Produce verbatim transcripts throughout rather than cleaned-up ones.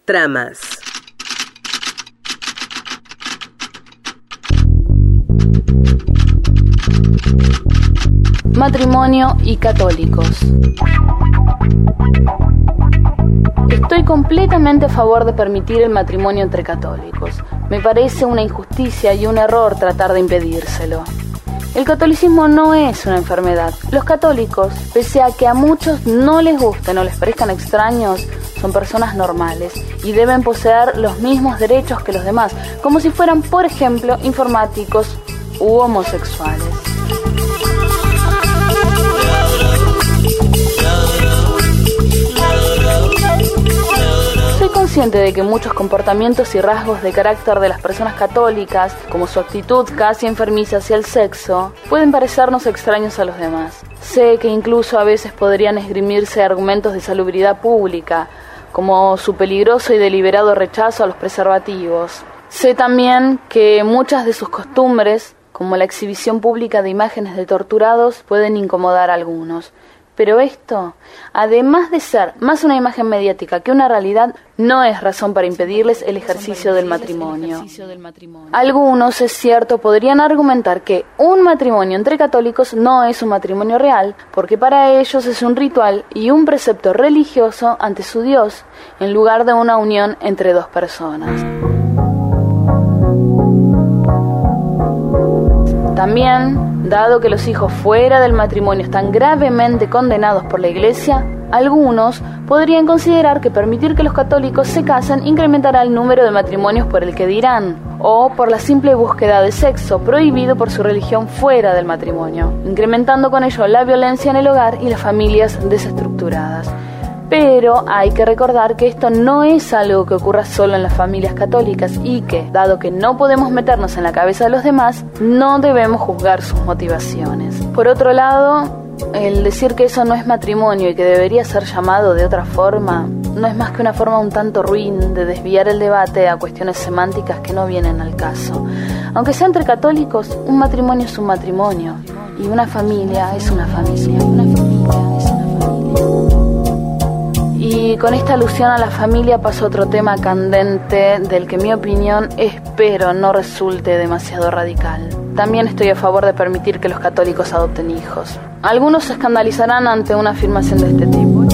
Tramas. Matrimonio y católicos. Estoy completamente a favor de permitir el matrimonio entre católicos. Me parece una injusticia y un error tratar de impedírselo. El catolicismo no es una enfermedad. Los católicos, pese a que a muchos no les gusten o les parezcan extraños, son personas normales y deben poseer los mismos derechos que los demás, como si fueran, por ejemplo, informáticos u homosexuales. Soy consciente de que muchos comportamientos y rasgos de carácter de las personas católicas, como su actitud casi enfermiza hacia el sexo, pueden parecernos extraños a los demás. Sé que incluso a veces podrían esgrimirse argumentos de salubridad pública, como su peligroso y deliberado rechazo a los preservativos. Sé también que muchas de sus costumbres, como la exhibición pública de imágenes de torturados, pueden incomodar a algunos. Pero esto, además de ser más una imagen mediática que una realidad, no es razón para impedirles el ejercicio del matrimonio. Algunos, es cierto, podrían argumentar que un matrimonio entre católicos no es un matrimonio real, porque para ellos es un ritual y un precepto religioso ante su Dios, en lugar de una unión entre dos personas. También, dado que los hijos fuera del matrimonio están gravemente condenados por la Iglesia, algunos podrían considerar que permitir que los católicos se casen incrementará el número de matrimonios por el que dirán, o por la simple búsqueda de sexo prohibido por su religión fuera del matrimonio, incrementando con ello la violencia en el hogar y las familias desestructuradas. Pero hay que recordar que esto no es algo que ocurra solo en las familias católicas y que, dado que no podemos meternos en la cabeza de los demás, no debemos juzgar sus motivaciones. Por otro lado, el decir que eso no es matrimonio y que debería ser llamado de otra forma, no es más que una forma un tanto ruin de desviar el debate a cuestiones semánticas que no vienen al caso. Aunque sea entre católicos, un matrimonio es un matrimonio y una familia es una familia. Una familia es una familia. Y con esta alusión a la familia paso a otro tema candente del que, en mi opinión, espero no resulte demasiado radical. También estoy a favor de permitir que los católicos adopten hijos. Algunos se escandalizarán ante una afirmación de este tipo.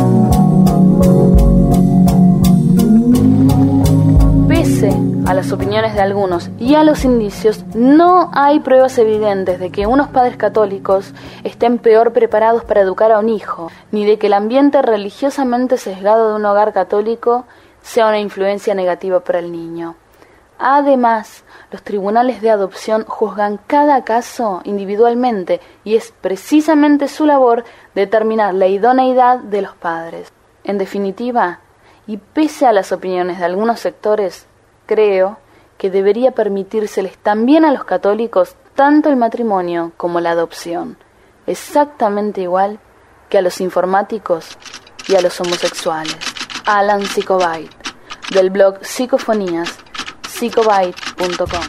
Pese a las opiniones de algunos y a los indicios, no hay pruebas evidentes de que unos padres católicos estén peor preparados para educar a un hijo, ni de que el ambiente religiosamente sesgado de un hogar católico sea una influencia negativa para el niño. Además, los tribunales de adopción juzgan cada caso individualmente y es precisamente su labor determinar la idoneidad de los padres. En definitiva, y pese a las opiniones de algunos sectores, creo que debería permitírseles también a los católicos tanto el matrimonio como la adopción, exactamente igual que a los informáticos y a los homosexuales. Alan Psicobite, del blog Psicofonías, psicobite punto com.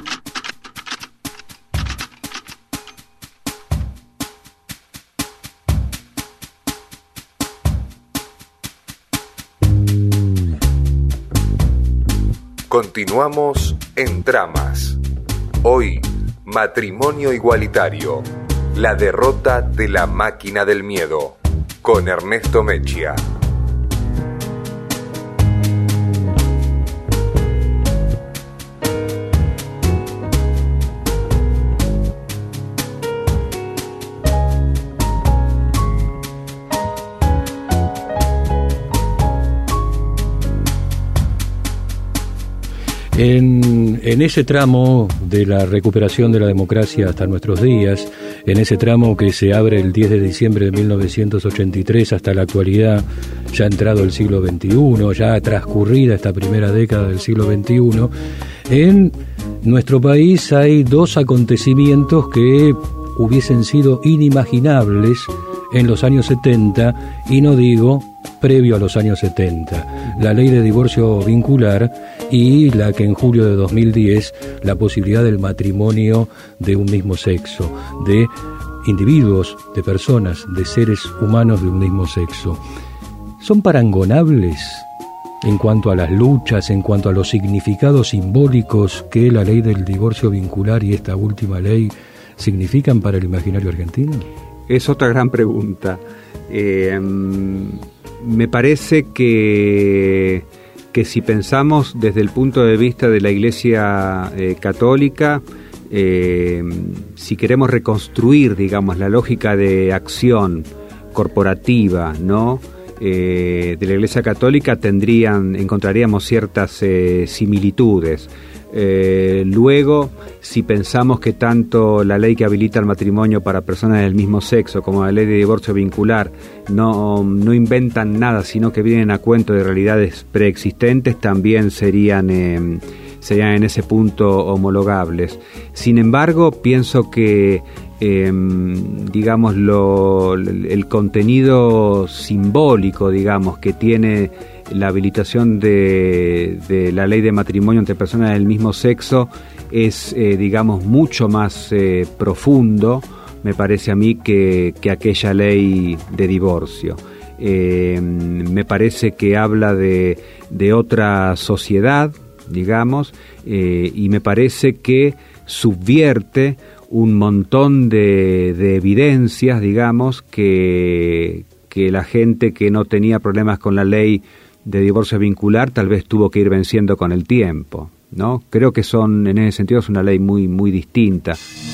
Continuamos en Tramas. Hoy, matrimonio igualitario. La derrota de la máquina del miedo. Con Ernesto Mechia. En, en ese tramo de la recuperación de la democracia hasta nuestros días, en ese tramo que se abre el diez de diciembre de mil novecientos ochenta y tres hasta la actualidad, ya entrado el siglo veintiuno, ya transcurrida esta primera década del siglo veintiuno, en nuestro país hay dos acontecimientos que hubiesen sido inimaginables en los años setenta, y no digo previo a los años setenta, la ley de divorcio vincular y la que en julio de dos mil diez, la posibilidad del matrimonio de un mismo sexo, de individuos, de personas, de seres humanos de un mismo sexo. ¿Son parangonables en cuanto a las luchas, en cuanto a los significados simbólicos que la ley del divorcio vincular y esta última ley significan para el imaginario argentino? Es otra gran pregunta. Eh, me parece que, que si pensamos desde el punto de vista de la Iglesia eh, católica, eh, si queremos reconstruir, digamos, la lógica de acción corporativa, ¿no?, Eh, de la Iglesia Católica, tendrían, encontraríamos ciertas eh, similitudes. Eh, luego, si pensamos que tanto la ley que habilita el matrimonio para personas del mismo sexo como la ley de divorcio vincular no, no inventan nada, sino que vienen a cuento de realidades preexistentes, también serían, eh, serían en ese punto homologables. Sin embargo, pienso que Eh, digamos lo, el contenido simbólico, digamos, que tiene la habilitación de, de la ley de matrimonio entre personas del mismo sexo es, eh, digamos, mucho más eh, profundo, me parece a mí, que, que aquella ley de divorcio. Eh, me parece que habla de, de otra sociedad, digamos, eh, y me parece que subvierte un montón de, de evidencias, digamos, que, que la gente que no tenía problemas con la ley de divorcio vincular tal vez tuvo que ir venciendo con el tiempo, ¿no? Creo que son, en ese sentido, es una ley muy, muy distinta.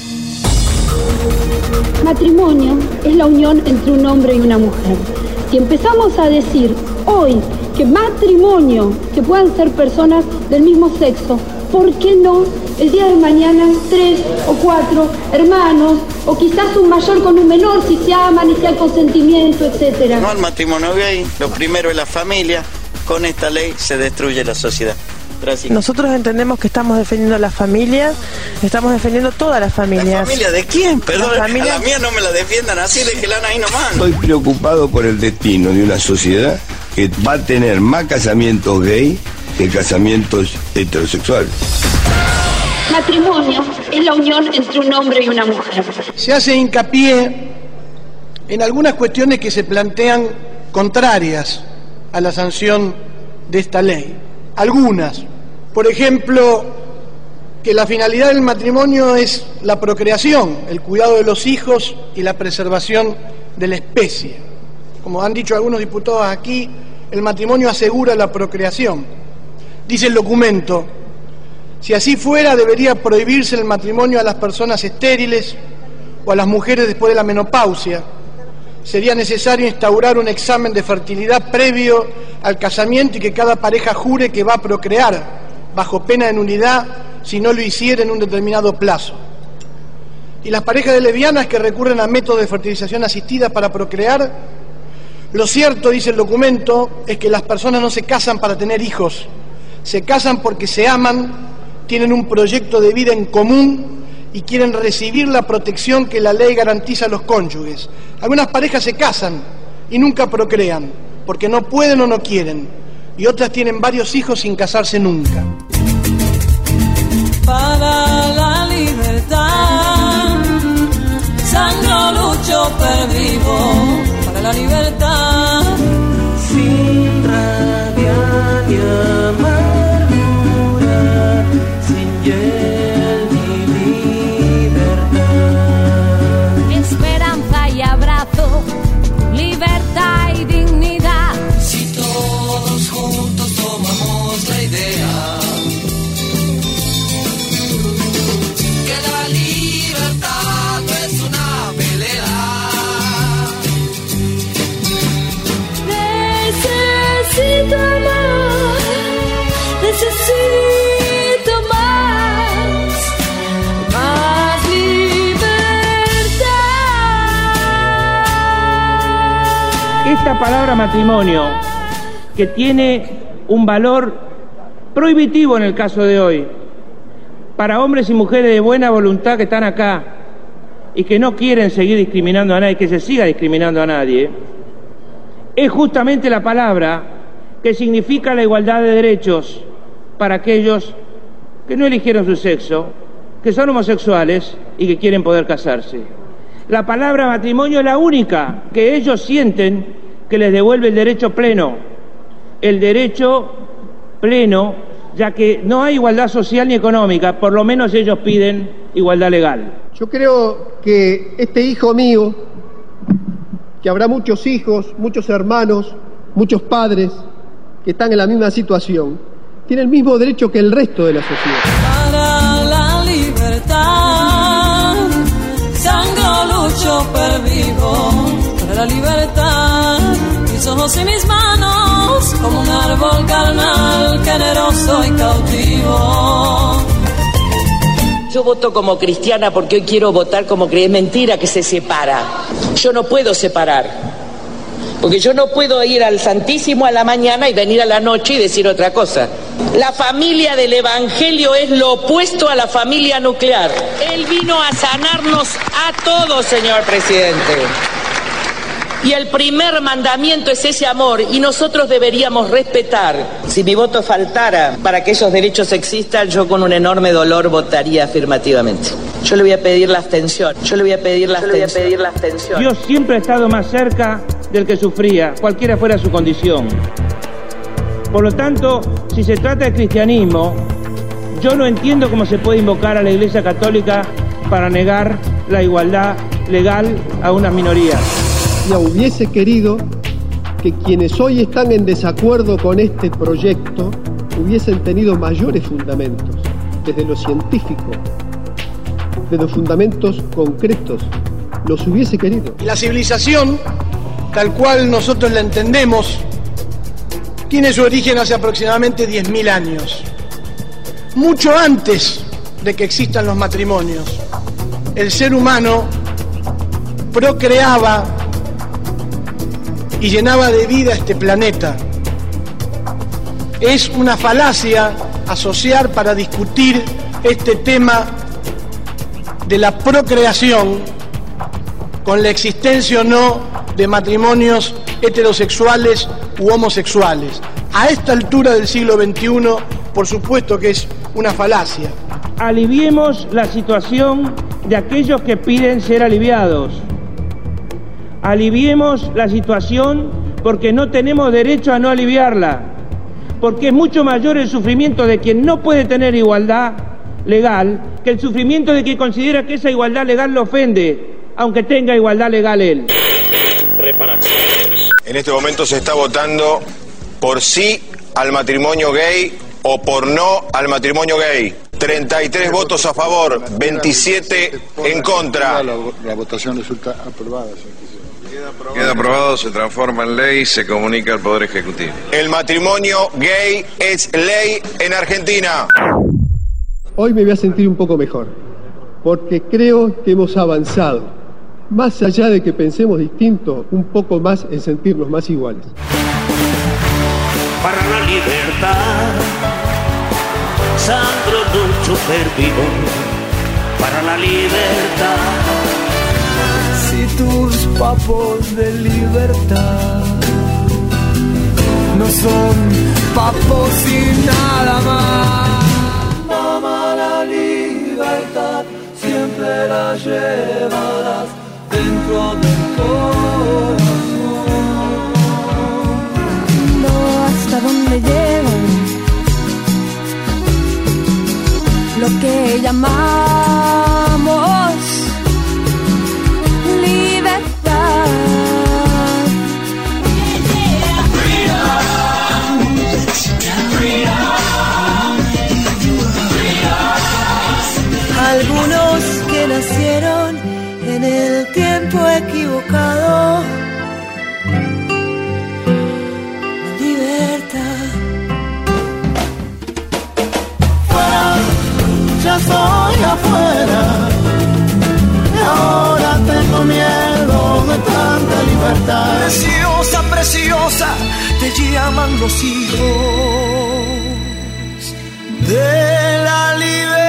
Matrimonio es la unión entre un hombre y una mujer. Si empezamos a decir hoy que matrimonio, que puedan ser personas del mismo sexo, ¿por qué no el día de mañana tres o cuatro hermanos, o quizás un mayor con un menor, si se aman y si hay consentimiento, etcétera? No al matrimonio gay, lo primero es la familia. Con esta ley se destruye la sociedad. Gracias. Nosotros entendemos que estamos defendiendo la familia, estamos defendiendo todas las familias. ¿La familia de quién? Perdón, la familia... a la mía no me la defiendan así, déjenla ahí nomás. Estoy preocupado por el destino de una sociedad que va a tener más casamientos gay que casamientos heterosexuales. Matrimonio es la unión entre un hombre y una mujer. Se hace hincapié en algunas cuestiones que se plantean contrarias a la sanción de esta ley. Algunas, por ejemplo, que la finalidad del matrimonio es la procreación, el cuidado de los hijos y la preservación de la especie. Como han dicho algunos diputados aquí, el matrimonio asegura la procreación. Dice el documento: si así fuera, debería prohibirse el matrimonio a las personas estériles o a las mujeres después de la menopausia. Sería necesario instaurar un examen de fertilidad previo al casamiento y que cada pareja jure que va a procrear, bajo pena de nulidad si no lo hiciera en un determinado plazo. Y las parejas de lesbianas que recurren a métodos de fertilización asistida para procrear, lo cierto, dice el documento, es que las personas no se casan para tener hijos, se casan porque se aman, tienen un proyecto de vida en común y quieren recibir la protección que la ley garantiza a los cónyuges. Algunas parejas se casan y nunca procrean, porque no pueden o no quieren, y otras tienen varios hijos sin casarse nunca. Para la libertad, sangro, lucho, pervivo, para la libertad, sin rabia ni amargura, sin hiel ni libertad. Esperanza y abrazo, libertad y dignidad. Si todos juntos tomamos la idea que la libertad no es una pelea. Necesito más, necesito más, más libertad. Esta palabra matrimonio, que tiene un valor prohibitivo en el caso de hoy, para hombres y mujeres de buena voluntad que están acá y que no quieren seguir discriminando a nadie, que se siga discriminando a nadie, es justamente la palabra que significa la igualdad de derechos para aquellos que no eligieron su sexo, que son homosexuales y que quieren poder casarse. La palabra matrimonio es la única que ellos sienten que les devuelve el derecho pleno el derecho pleno, ya que no hay igualdad social ni económica, por lo menos ellos piden igualdad legal. Yo creo que este hijo mío, que habrá muchos hijos, muchos hermanos, muchos padres que están en la misma situación, tiene el mismo derecho que el resto de la sociedad. Para la libertad, sangro, lucho, pervivo. Para la libertad, mis ojos y mis manos, como un árbol carnal, generoso y cautivo. Yo voto como cristiana porque hoy quiero votar como cristiana. Es mentira que se separa. Yo no puedo separar. Porque yo no puedo ir al Santísimo a la mañana y venir a la noche y decir otra cosa. La familia del Evangelio es lo opuesto a la familia nuclear. Él vino a sanarnos a todos, señor presidente. Y el primer mandamiento es ese amor, y nosotros deberíamos respetar. Si mi voto faltara para que esos derechos existan, yo con un enorme dolor votaría afirmativamente. Yo le voy a pedir la abstención. Yo le voy a pedir la abstención. Yo le voy a pedir la abstención. Dios siempre ha estado más cerca del que sufría, cualquiera fuera su condición. Por lo tanto, si se trata de cristianismo, yo no entiendo cómo se puede invocar a la Iglesia Católica para negar la igualdad legal a unas minorías. Ya hubiese querido que quienes hoy están en desacuerdo con este proyecto hubiesen tenido mayores fundamentos, desde lo científico, de los fundamentos concretos, los hubiese querido. La civilización, tal cual nosotros la entendemos, tiene su origen hace aproximadamente diez mil años, mucho antes de que existan los matrimonios. El ser humano procreaba y llenaba de vida este planeta. Es una falacia asociar para discutir este tema de la procreación con la existencia o no de matrimonios heterosexuales u homosexuales. A esta altura del siglo veintiuno, por supuesto que es una falacia. Aliviemos la situación de aquellos que piden ser aliviados. Aliviemos la situación porque no tenemos derecho a no aliviarla, porque es mucho mayor el sufrimiento de quien no puede tener igualdad legal que el sufrimiento de quien considera que esa igualdad legal lo ofende, aunque tenga igualdad legal él. En este momento se está votando por sí al matrimonio gay o por no al matrimonio gay. treinta y tres votos a favor, veintisiete en contra. La, la votación resulta aprobada. Queda aprobado, se transforma en ley y se comunica al Poder Ejecutivo. El matrimonio gay es ley en Argentina. Hoy me voy a sentir un poco mejor, porque creo que hemos avanzado, más allá de que pensemos distinto, un poco más en sentirnos más iguales. Para la libertad, sangro, lucho, pervivo. Para la libertad. Si tus papos de libertad no son papos y nada más. Mamá, la libertad siempre la llevarás dentro del corazón. No hasta dónde llegan lo que llamamos algunos que nacieron en el tiempo equivocado. La libertad. Fuera, ya soy afuera. Y ahora tengo miedo de tanta libertad. Preciosa, preciosa, te llaman los hijos de la libertad.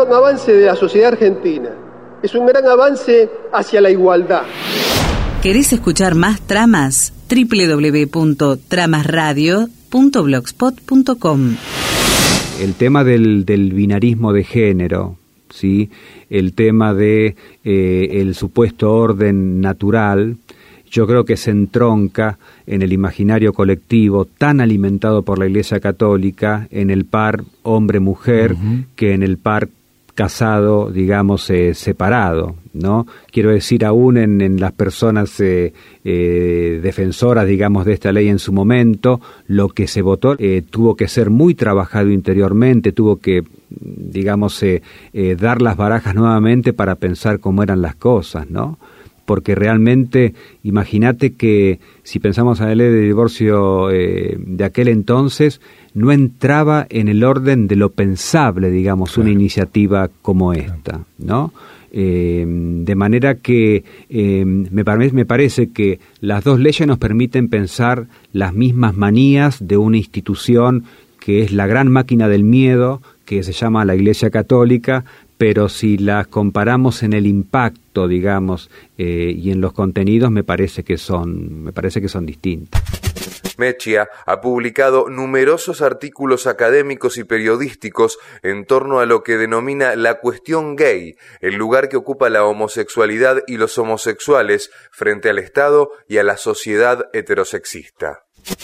gran avance de la sociedad argentina. Es un gran avance hacia la igualdad. ¿Querés escuchar más tramas? doble u doble u doble u punto tramas radio punto blogspot punto com. El tema del, del binarismo de género, ¿sí? El tema de eh, el supuesto orden natural, yo creo que se entronca en el imaginario colectivo tan alimentado por la Iglesia Católica, en el par hombre-mujer, uh-huh. que en el par casado, digamos, eh, separado, ¿no? Quiero decir, aún en, en las personas eh, eh, defensoras, digamos, de esta ley en su momento, lo que se votó eh, tuvo que ser muy trabajado interiormente, tuvo que, digamos, eh, eh, dar las barajas nuevamente para pensar cómo eran las cosas, ¿no? Porque realmente, imagínate que si pensamos en la ley de divorcio eh, de aquel entonces, no entraba en el orden de lo pensable, digamos, claro. una iniciativa como esta, ¿no? Eh, de manera que eh, me, pare- me parece que las dos leyes nos permiten pensar las mismas manías de una institución que es la gran máquina del miedo, que se llama la Iglesia Católica, pero si las comparamos en el impacto, digamos, eh, y en los contenidos, me parece que son, me parece que son distintas. Mechia ha publicado numerosos artículos académicos y periodísticos en torno a lo que denomina la cuestión gay, el lugar que ocupa la homosexualidad y los homosexuales frente al Estado y a la sociedad heterosexista.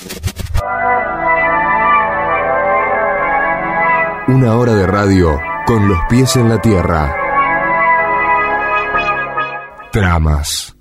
Una hora de radio con los pies en la tierra. Tramas.